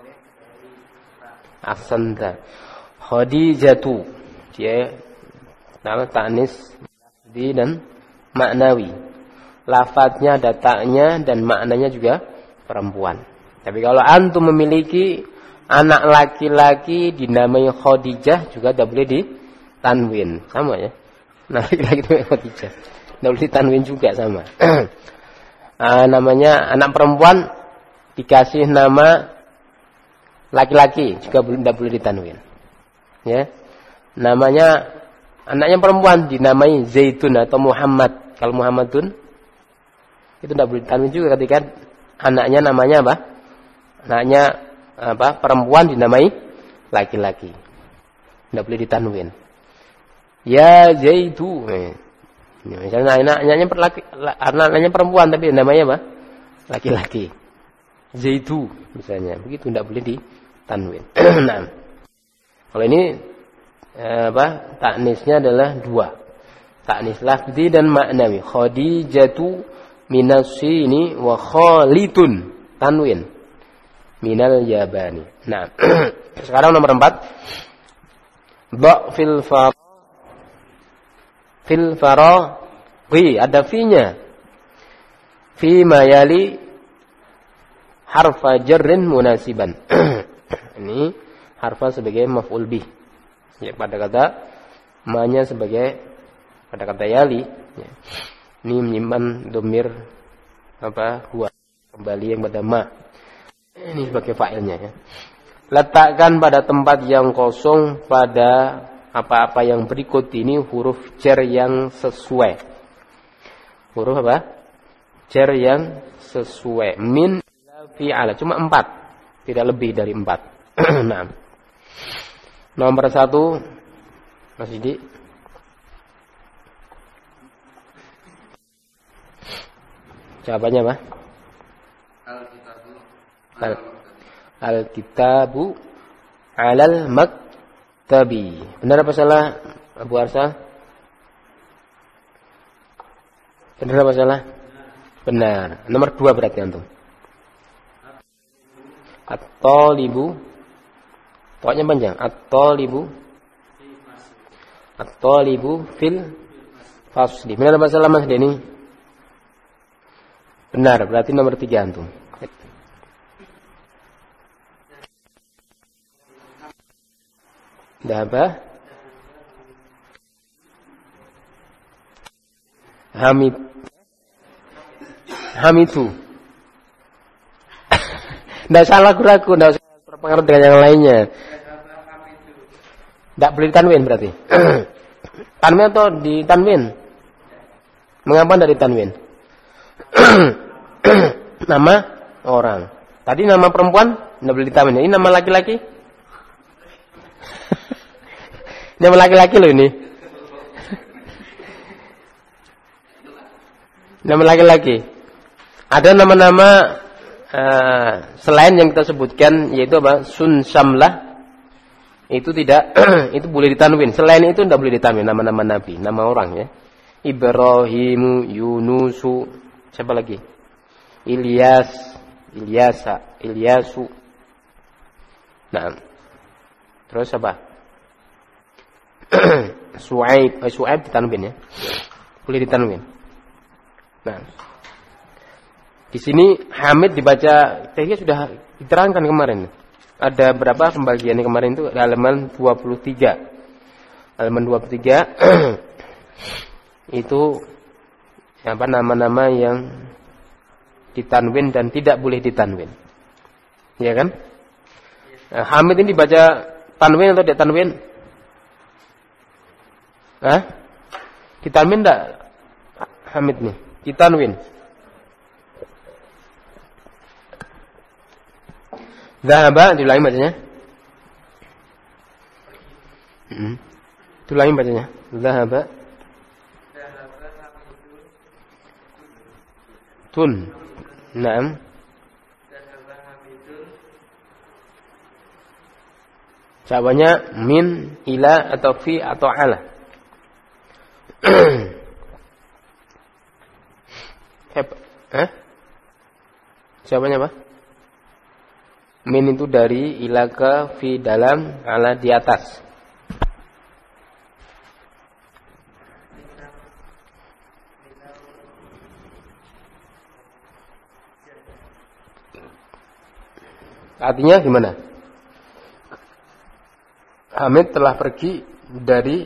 ahsanta. Khadijatu, dia nama ta'nis di dan maknawi. Lafadznya ada taknya dan maknanya juga perempuan. Tapi kalau antum memiliki anak laki-laki dinamai Khadijah juga tidak boleh ditanwin, sama ya. Nah, laki-laki itu Khadijah, tidak boleh ditanwin juga sama. Namanya anak perempuan dikasih nama laki-laki juga tidak boleh ditanwin. Ya, namanya anaknya perempuan dinamai Zaitun atau Muhammad. Kalau Muhammadun itu tidak boleh ditanwin juga ketika anaknya namanya apa? Anaknya apa? Perempuan dinamai laki-laki. Tidak boleh ditanwin. Ya Zaitu. Misalnya anaknya perempuan tapi namanya apa? Laki-laki. Zaitu misalnya. Begitu tidak boleh ditanwin. Nah. Kalau ini apa? Taknisnya adalah 2. Ta'nis lafzi dan maknawi. Khadijatu minas sini wa Khalidun tanwin minal yabani. Nah, sekarang nomor 4. Ba fil faraghi ada fi-nya. Fi mayali harfa jarrin munasiban. Ini harfa sebagai maf'ul bih. Ya, pada kata ma-nya sebagai pada kata yali. Ya. Ini menyimpan domir huwa kembali yang pada ma. Ini sebagai fa'ilnya ya. Letakkan pada tempat yang kosong pada apa-apa yang berikut ini huruf jar yang sesuai. Huruf apa? Jar yang sesuai. Min fi'ala cuma 4, tidak lebih dari 4. Nah. Nomor 1 Mas Didi. Jawabannya apa? Al-kitabu alal maktabi. Benar apa salah Abu Arsa? Benar apa salah? Benar. Nomor 2 berarti antum. At-talibu. Toknya panjang. At-talibu fil fasli. Benar apa salah Mas Denny? Benar, berarti nomor 3 antum. Dahaba Hamidu. Nggak salah ragu, nggak usah berpengaruh dengan yang lainnya. Nggak boleh ditanwin berarti. Tanwin atau ditanwin? Mengapa dari tanwin? Nama orang. Tadi nama perempuan nggak boleh ditanwin. Ini nama laki-laki. Nama laki-laki loh ini. Nama laki-laki. Ada nama-nama selain yang kita sebutkan yaitu apa? Sun Samlah. Itu tidak itu boleh ditanwin. Selain itu tidak boleh ditanwin nama-nama nabi, nama orang ya. Ibrahimu, Yunusu, siapa lagi? Ilyasu. Nah. Terus apa? Su'aib ditanwin ya. Boleh ditanwin. Nah. Di sini Hamid dibaca tehnya sudah diterangkan kemarin. Ada berapa pembagiannya kemarin itu? Halaman 23. Halaman 23 itu apa nama-nama yang ditanwin dan tidak boleh ditanwin. Ya kan? Nah, Hamid ini dibaca tanwin atau tidak tanwin? Hah? Ditanwin enggak? Hamid nih, ditanwin. Zahaba, diulangi bacanya. Diulangi bacanya. Zahaba. Tun. Naam. Jawabannya min, ila, atau fi, atau ala. Jawabannya apa? Min itu dari, ila ke, fi dalam, ala di atas. Artinya gimana? Hamid telah pergi dari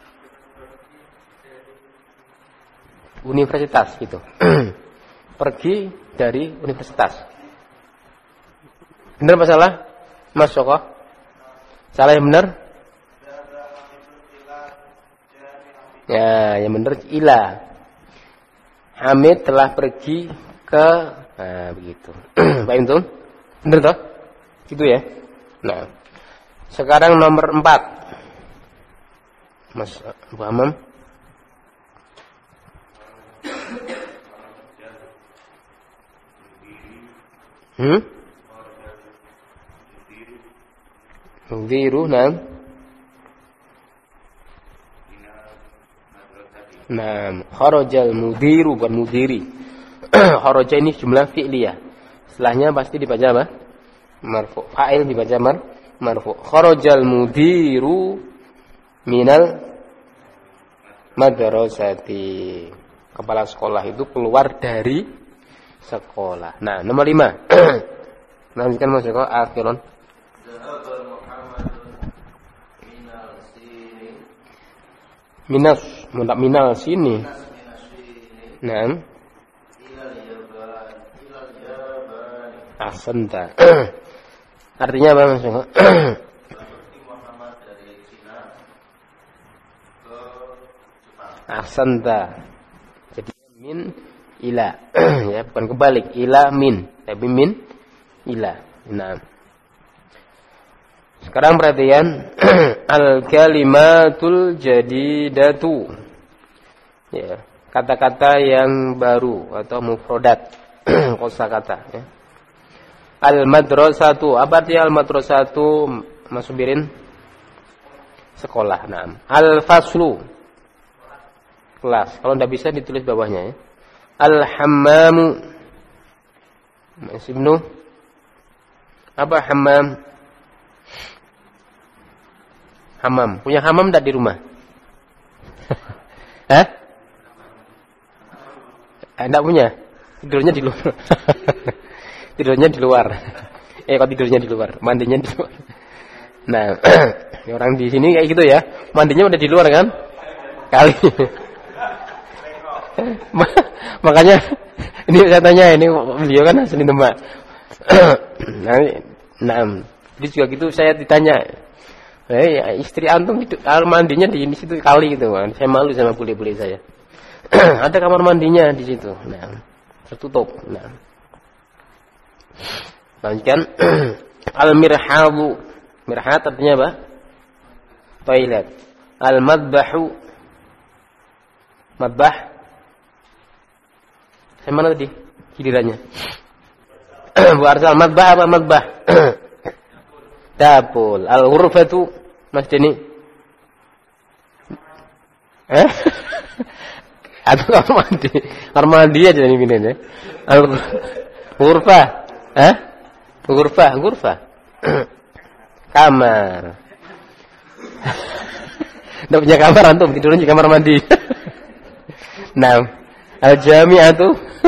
universitas gitu. Pergi dari universitas. Benar apa salah? Mas Soko? Salah yang benar? Ya, yang benar ila. Hamid telah pergi ke begitu. Pak Intum? Benar toh? Gitu ya. Nah, sekarang nomor 4. Mas Abu Hamam. Ziru, nah. Nah, kharajal mudiru bukan mudiri. Kharaja ini jumlah fi'liyah. Setelahnya pasti dibaca apa? Marfu. Fa'il dibaca marfu. Kharajal mudiru minal madrasati. Kepala sekolah itu keluar dari sekolah. Nah, nomor 5. Lanjutkan Mas Eko akhiran. Minal sini. Nah. Ahsanta. Artinya apa Mas Eko? Ahsanta. Jadi min ila. Ya, bukan kebalik, ila min, tapi min ila. Nah. Sekarang perhatian al-kalimatul jadidatu. Ya, kata-kata yang baru atau mufradat. Kosakata ya. Al-madrasatu, apa artinya al-madrasatu Mas Subirin? Sekolah. Nah, al-faslu kelas. Kalau tidak bisa ditulis bawahnya ya. Al-hammamu. Mas Ibnu, apa hammam? Hammam. Punya hammam tidak di rumah? Hah? Tidak punya. Tidurnya di luar. Tidurnya di luar. Kok tidurnya di luar? Mandinya di luar. Nah, orang di sini kayak gitu ya. Mandinya udah di luar kan? Kali. Makanya ini saya tanya, ini beliau kan asli Demak. Nah, jadi juga gitu saya ditanya. Istri antum mandinya di situ kali gitu kan. Saya malu sama bule-bule saya. Ada kamar mandinya di situ. Nah, tertutup. Nah. Lanjutkan. Al-mirhabu. Mirhat artinya apa? Toilet. Al-madbahu. Madbah. Saya mana tadi? Gilirannya. Bu Arsal, madbah apa madbah? Dapul. Al-ghurfatu Mas Deni. Atau kamar mandi. Kamar mandi aja ini gini ya. Al-ghurfah. Ghurfah. Kamar. Tidak punya kamar antum, tidurnya di kamar mandi. Nah, al-jami'atu.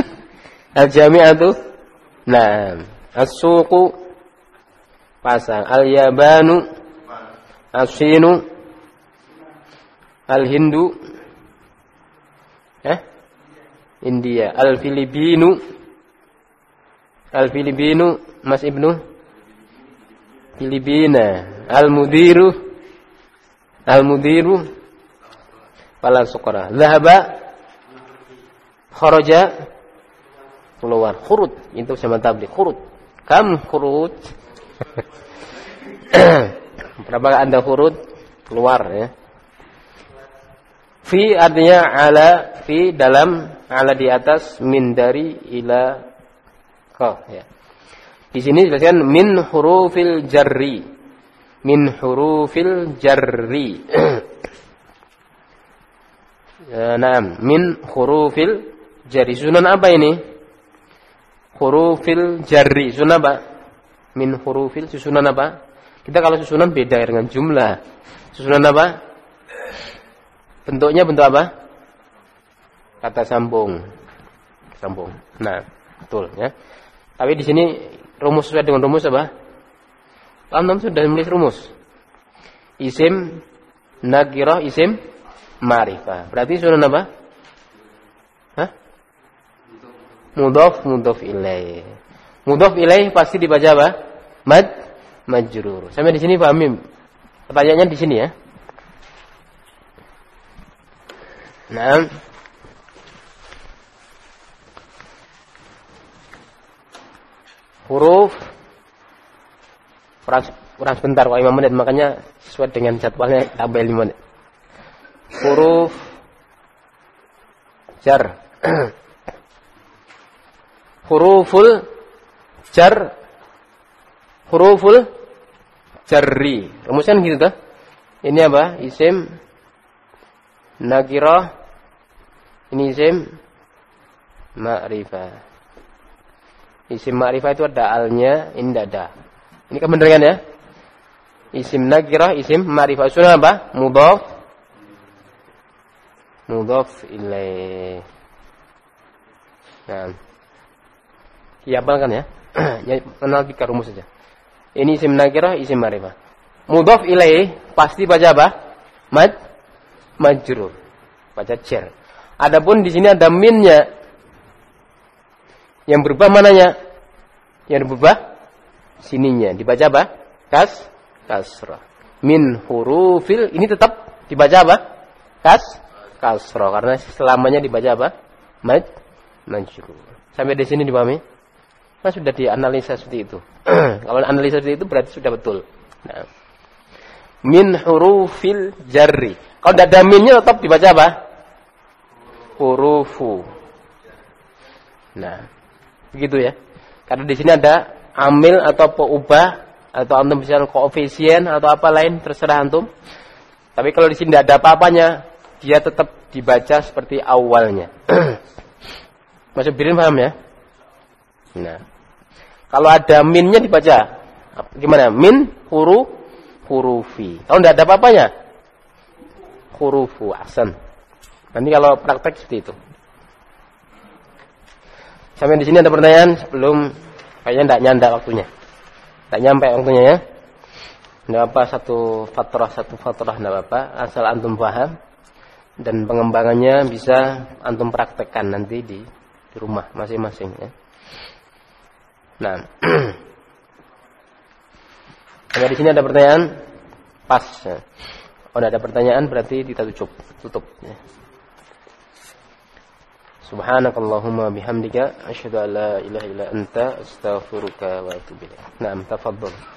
Nah, as-suqu pasar, al-yabanu, as-sinu, al-hindu, India, al-filipinu, Mas Ibnu, Filipina, al-mudiru, pala sukara, zahaba, kharaja, keluar, khurut, itu sama tablik, khurut, kam khurut. Berapa Anda huruf keluar ya? Fi artinya ala, fi dalam, ala di atas, min dari, ila ke ya. Di sini dijelaskan min hurufil jarri. Nah, min hurufil jarri. Sunan apa ini? Hurufil jarri. Sunan apa? Min hurufil, susunan apa? Kita kalau susunan beda dengan jumlah. Susunan apa? Bentuknya bentuk apa? Kata sambung. Nah, betul ya. Tapi di sini rumus sesuai dengan rumus apa? Antum sudah menulis rumus. Isim nakirah, isim ma'rifah. Berarti susunan apa? Mudhaf ilaih. Mudhaf ilaih pasti dibaca apa? Majrur. Sampai di sini paham? Pertanyaannya di sini ya. Nah. Huruf kurang sebentar kok 5 menit, makanya sesuai dengan jadwalnya tambah 5 menit. Huruf jar. Huruful jarri. Rumusnya gitu tuh. Ini apa? Isim nakirah Ini isim ma'rifah. Isim ma'rifah itu ada alnya, ini tidak ada. Ini kan bener kan ya? Isim nakirah, isim ma'rifah. Sudah apa? Mudhaf ilaih. Nah, dihafalkan ya. Ya, kenal 3 rumus saja. Ini isim nakirah, isim ma'rifah. Mudhaf ilaih pasti baca apa? Majrur. Baca jar. Adapun di sini ada minnya. Yang berubah mananya? Yang berubah sininya. Dibaca apa? Kasrah. Min hurufil, ini tetap dibaca apa? Kasrah, karena selamanya dibaca apa? Majrur. Sampai di sini dipahami? Nah, sudah dianalisa seperti itu. Kalau analisa seperti itu berarti sudah betul. Nah. Min hurufil jarri. Kalau tidak ada minnya tetap dibaca apa? Hurufu. Nah, begitu ya. Karena di sini ada amil atau peubah atau antum bisa koefisien atau apa lain terserah antum. Tapi kalau di sini tidak ada apa-apanya, dia tetap dibaca seperti awalnya. Masih birin paham ya? Nah, kalau ada minnya dibaca gimana? Min hurufi. Kalau tidak ada apa-apanya, hurufu. Ahsan. Nanti kalau praktek seperti itu. Sampai di sini ada pertanyaan sebelum kayaknya tidak nyanda waktunya. Tidak nyampe waktunya ya. Tidak apa satu fatrah tidak apa. Asal antum paham dan pengembangannya bisa antum praktekkan nanti di rumah masing-masing ya. Nah, sampai di sini ada pertanyaan pas. Ya. Kalau tidak ada pertanyaan berarti kita tutup. Ya. Subhanakallahumma bihamdika asyhadu an la ilaha illa anta astaghfiruka wa atubu ilaik. Naam, tafadhal.